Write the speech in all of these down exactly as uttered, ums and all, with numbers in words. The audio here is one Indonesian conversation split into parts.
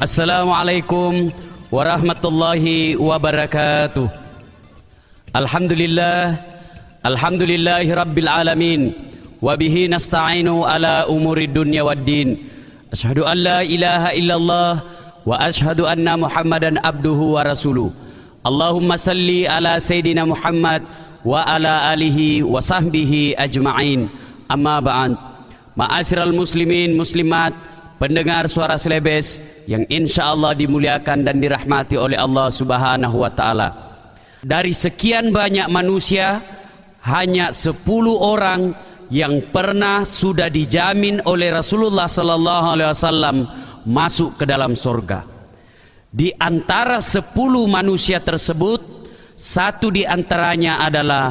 Assalamualaikum warahmatullahi wabarakatuh. Alhamdulillah, alhamdulillahi rabbil alamin, wabihi nasta'inu ala umuri dunya waddin. Ashhadu an la ilaha illallah wa ashhadu anna muhammadan abduhu wa rasuluh. Allahumma salli ala sayyidina Muhammad wa ala alihi wa sahbihi ajma'in. Amma ba'd. Ma'asyiral muslimin muslimat, pendengar suara Celebes yang insya Allah dimuliakan dan dirahmati oleh Allah Subhanahu wa ta'ala. Dari sekian banyak manusia, hanya sepuluh orang yang pernah sudah dijamin oleh Rasulullah sallallahu alaihi wasallam masuk ke dalam surga. Di antara sepuluh manusia tersebut, satu di antaranya adalah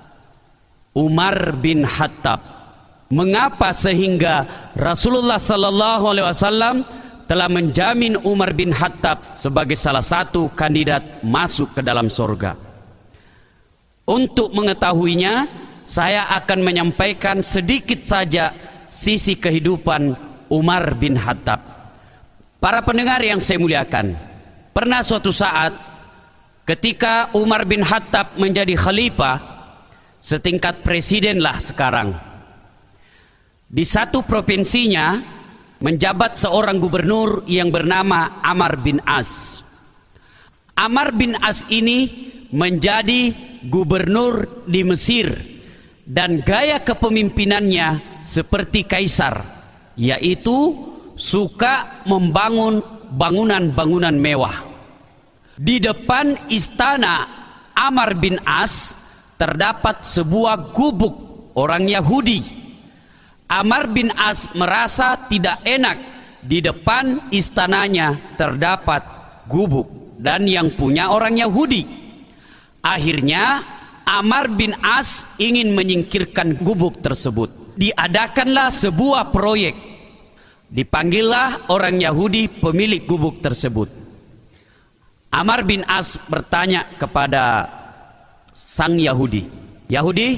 Umar bin Khattab. Mengapa sehingga Rasulullah sallallahu alaihi wasallam telah menjamin Umar bin Khattab sebagai salah satu kandidat masuk ke dalam surga? Untuk mengetahuinya, saya akan menyampaikan sedikit saja sisi kehidupan Umar bin Khattab. Para pendengar yang saya muliakan, pernah suatu saat ketika Umar bin Khattab menjadi khalifah, setingkat presiden lah sekarang, di satu provinsinya menjabat seorang gubernur yang bernama Amr bin As. Amr bin As ini menjadi gubernur di Mesir dan gaya kepemimpinannya seperti kaisar, yaitu suka membangun bangunan-bangunan mewah. Di depan istana Amr bin As terdapat sebuah gubuk orang Yahudi. Amr bin As merasa tidak enak di depan istananya terdapat gubuk dan yang punya orang Yahudi. Akhirnya Amr bin As ingin menyingkirkan gubuk tersebut. Diadakanlah sebuah proyek. Dipanggillah orang Yahudi pemilik gubuk tersebut. Amr bin As bertanya kepada sang Yahudi, "Yahudi,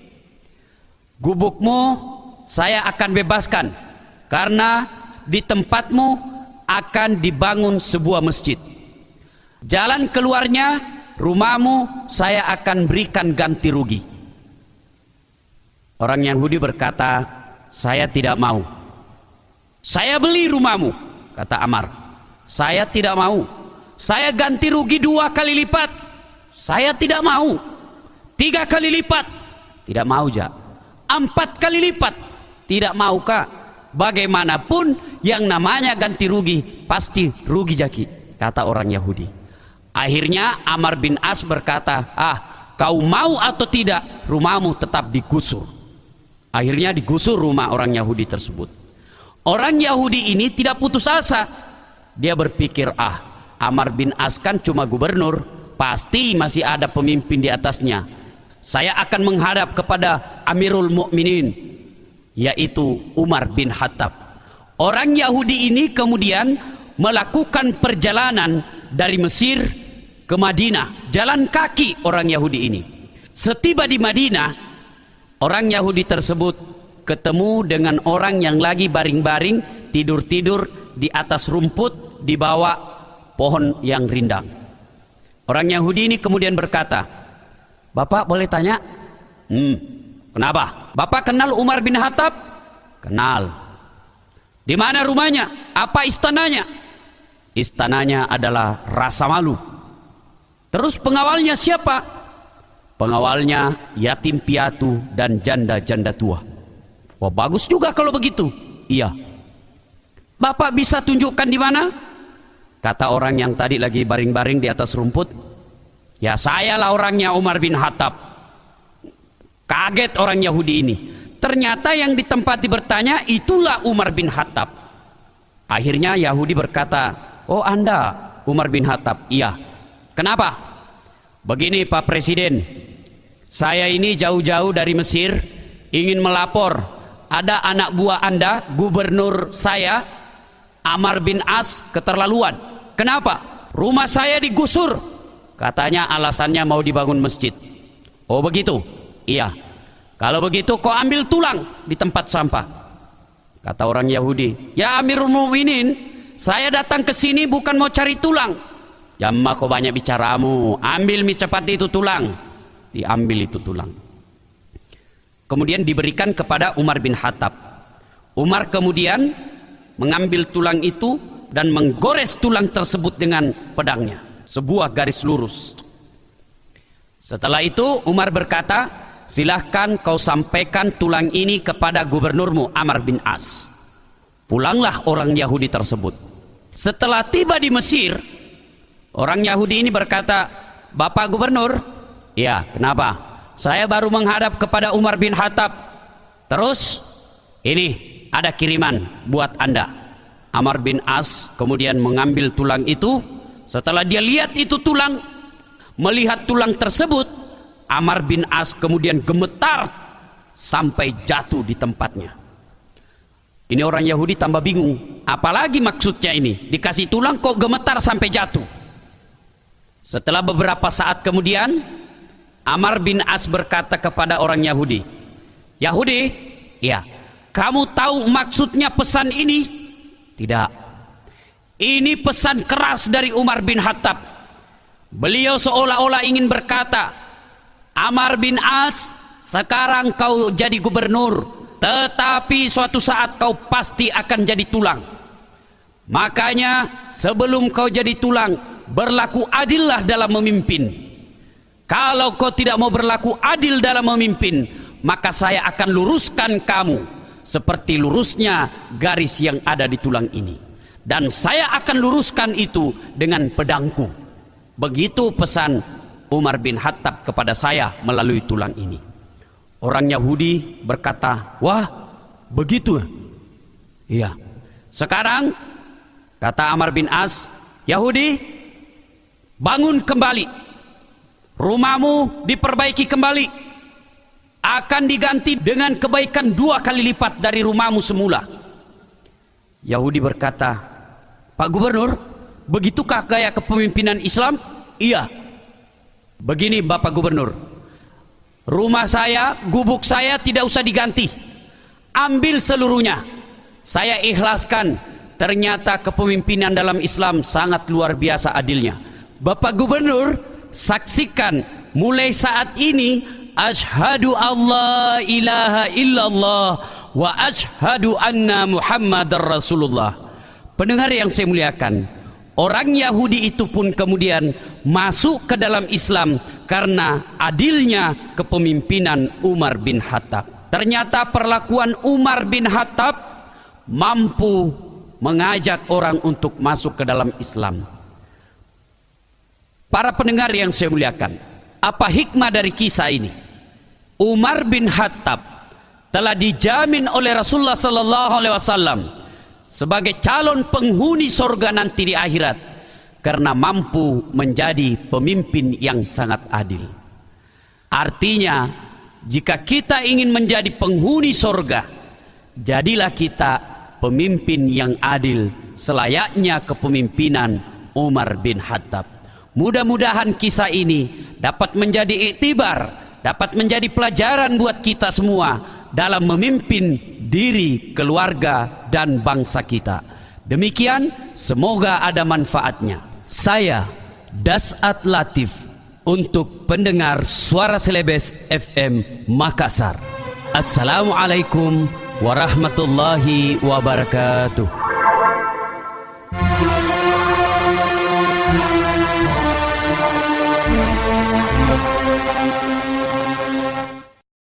gubukmu saya akan bebaskan karena di tempatmu akan dibangun sebuah masjid. Jalan keluarnya, rumahmu saya akan berikan ganti rugi." Orang Yahudi berkata, "Saya tidak mau." "Saya beli rumahmu," kata Amr. "Saya tidak mau." "Saya ganti rugi dua kali lipat." "Saya tidak mau." "Tiga kali lipat." "Tidak mau, Jak." "Empat kali lipat." "Tidak mau, Kak." "Bagaimanapun yang namanya ganti rugi pasti rugi, Jaki," kata orang Yahudi. Akhirnya Amr bin As berkata, "Ah, kau mau atau tidak, rumahmu tetap digusur." Akhirnya digusur rumah orang Yahudi tersebut. Orang Yahudi ini tidak putus asa. Dia berpikir, ah, Amr bin As kan cuma gubernur, pasti masih ada pemimpin di atasnya. Saya akan menghadap kepada Amirul Mukminin, yaitu Umar bin Khattab. Orang Yahudi ini kemudian melakukan perjalanan dari Mesir ke Madinah, jalan kaki orang Yahudi ini. Setiba di Madinah, orang Yahudi tersebut ketemu dengan orang yang lagi baring-baring tidur-tidur di atas rumput di bawah pohon yang rindang. Orang Yahudi ini kemudian berkata, "Bapak boleh tanya?" "Hmm, kenapa?" "Bapak kenal Umar bin Khattab?" "Kenal." "Di mana rumahnya? Apa istananya?" "Istananya adalah Rasa Malu." "Terus pengawalnya siapa?" "Pengawalnya yatim piatu dan janda-janda tua." "Wah, bagus juga kalau begitu." "Iya." "Bapak bisa tunjukkan di mana?" Kata orang yang tadi lagi baring-baring di atas rumput, "Ya, sayalah orangnya, Umar bin Khattab." Kaget orang Yahudi ini. Ternyata yang ditempati bertanya itulah Umar bin Khattab. Akhirnya Yahudi berkata, "Oh, Anda Umar bin Khattab?" "Iya." "Kenapa?" "Begini Pak Presiden, saya ini jauh-jauh dari Mesir ingin melapor ada anak buah Anda, gubernur saya Amr bin As, keterlaluan." "Kenapa?" "Rumah saya digusur. Katanya alasannya mau dibangun masjid." "Oh begitu?" "Iya." "Kalau begitu kau ambil tulang di tempat sampah." Kata orang Yahudi, "Ya Amirul Mukminin, saya datang ke sini bukan mau cari tulang. Jamma kau banyak bicaramu, ambil mi cepat itu tulang. Diambil itu tulang. Kemudian diberikan kepada Umar bin Khattab. Umar kemudian mengambil tulang itu dan menggores tulang tersebut dengan pedangnya, sebuah garis lurus. Setelah itu Umar berkata, silahkan kau sampaikan tulang ini kepada gubernurmu Amr bin As. Pulanglah orang Yahudi tersebut. Setelah tiba di Mesir, orang Yahudi ini berkata, Bapak Gubernur, ya kenapa? Saya baru menghadap kepada Umar bin Khattab. Terus ini ada kiriman buat Anda. Amr bin As kemudian mengambil tulang itu. Setelah dia lihat itu tulang, melihat tulang tersebut, Amr bin As kemudian gemetar sampai jatuh di tempatnya. Ini orang Yahudi tambah bingung, apalagi maksudnya ini? Dikasih tulang kok gemetar sampai jatuh. Setelah beberapa saat kemudian, Amr bin As berkata kepada orang Yahudi, Yahudi, ya, kamu tahu maksudnya pesan ini? Tidak. Ini pesan keras dari Umar bin Khattab. Beliau seolah-olah ingin berkata, Amr bin As, sekarang kau jadi gubernur, tetapi suatu saat kau pasti akan jadi tulang. Makanya sebelum kau jadi tulang, berlaku adillah dalam memimpin. Kalau kau tidak mau berlaku adil dalam memimpin, maka saya akan luruskan kamu seperti lurusnya garis yang ada di tulang ini. Dan saya akan luruskan itu dengan pedangku. Begitu pesan Umar bin Khattab kepada saya melalui tulang ini. Orang Yahudi berkata, wah begitu? Iya. Sekarang kata Amr bin As, Yahudi, bangun kembali. Rumahmu diperbaiki kembali, akan diganti dengan kebaikan dua kali lipat dari rumahmu semula. Yahudi berkata, Pak Gubernur, begitukah gaya kepemimpinan Islam? Iya. Begini Bapak Gubernur, rumah saya, gubuk saya tidak usah diganti, ambil seluruhnya, saya ikhlaskan. Ternyata kepemimpinan dalam Islam sangat luar biasa adilnya. Bapak Gubernur, saksikan mulai saat ini, asyhadu alla ilaha illallah wa asyhadu anna Muhammadar Rasulullah. Pendengar yang saya muliakan, orang Yahudi itu pun kemudian masuk ke dalam Islam karena adilnya kepemimpinan Umar bin Khattab. Ternyata perlakuan Umar bin Khattab mampu mengajak orang untuk masuk ke dalam Islam. Para pendengar yang saya muliakan, apa hikmah dari kisah ini? Umar bin Khattab telah dijamin oleh Rasulullah sallallahu alaihi wasallam sebagai calon penghuni surga nanti di akhirat karena mampu menjadi pemimpin yang sangat adil. Artinya, jika kita ingin menjadi penghuni surga, jadilah kita pemimpin yang adil selayaknya kepemimpinan Umar bin Khattab. Mudah-mudahan kisah ini dapat menjadi iktibar, dapat menjadi pelajaran buat kita semua dalam memimpin diri, keluarga, dan bangsa kita. Demikian, semoga ada manfaatnya. Saya, Dasat Latif, untuk pendengar Suara Selebes F M Makassar. Assalamualaikum warahmatullahi wabarakatuh.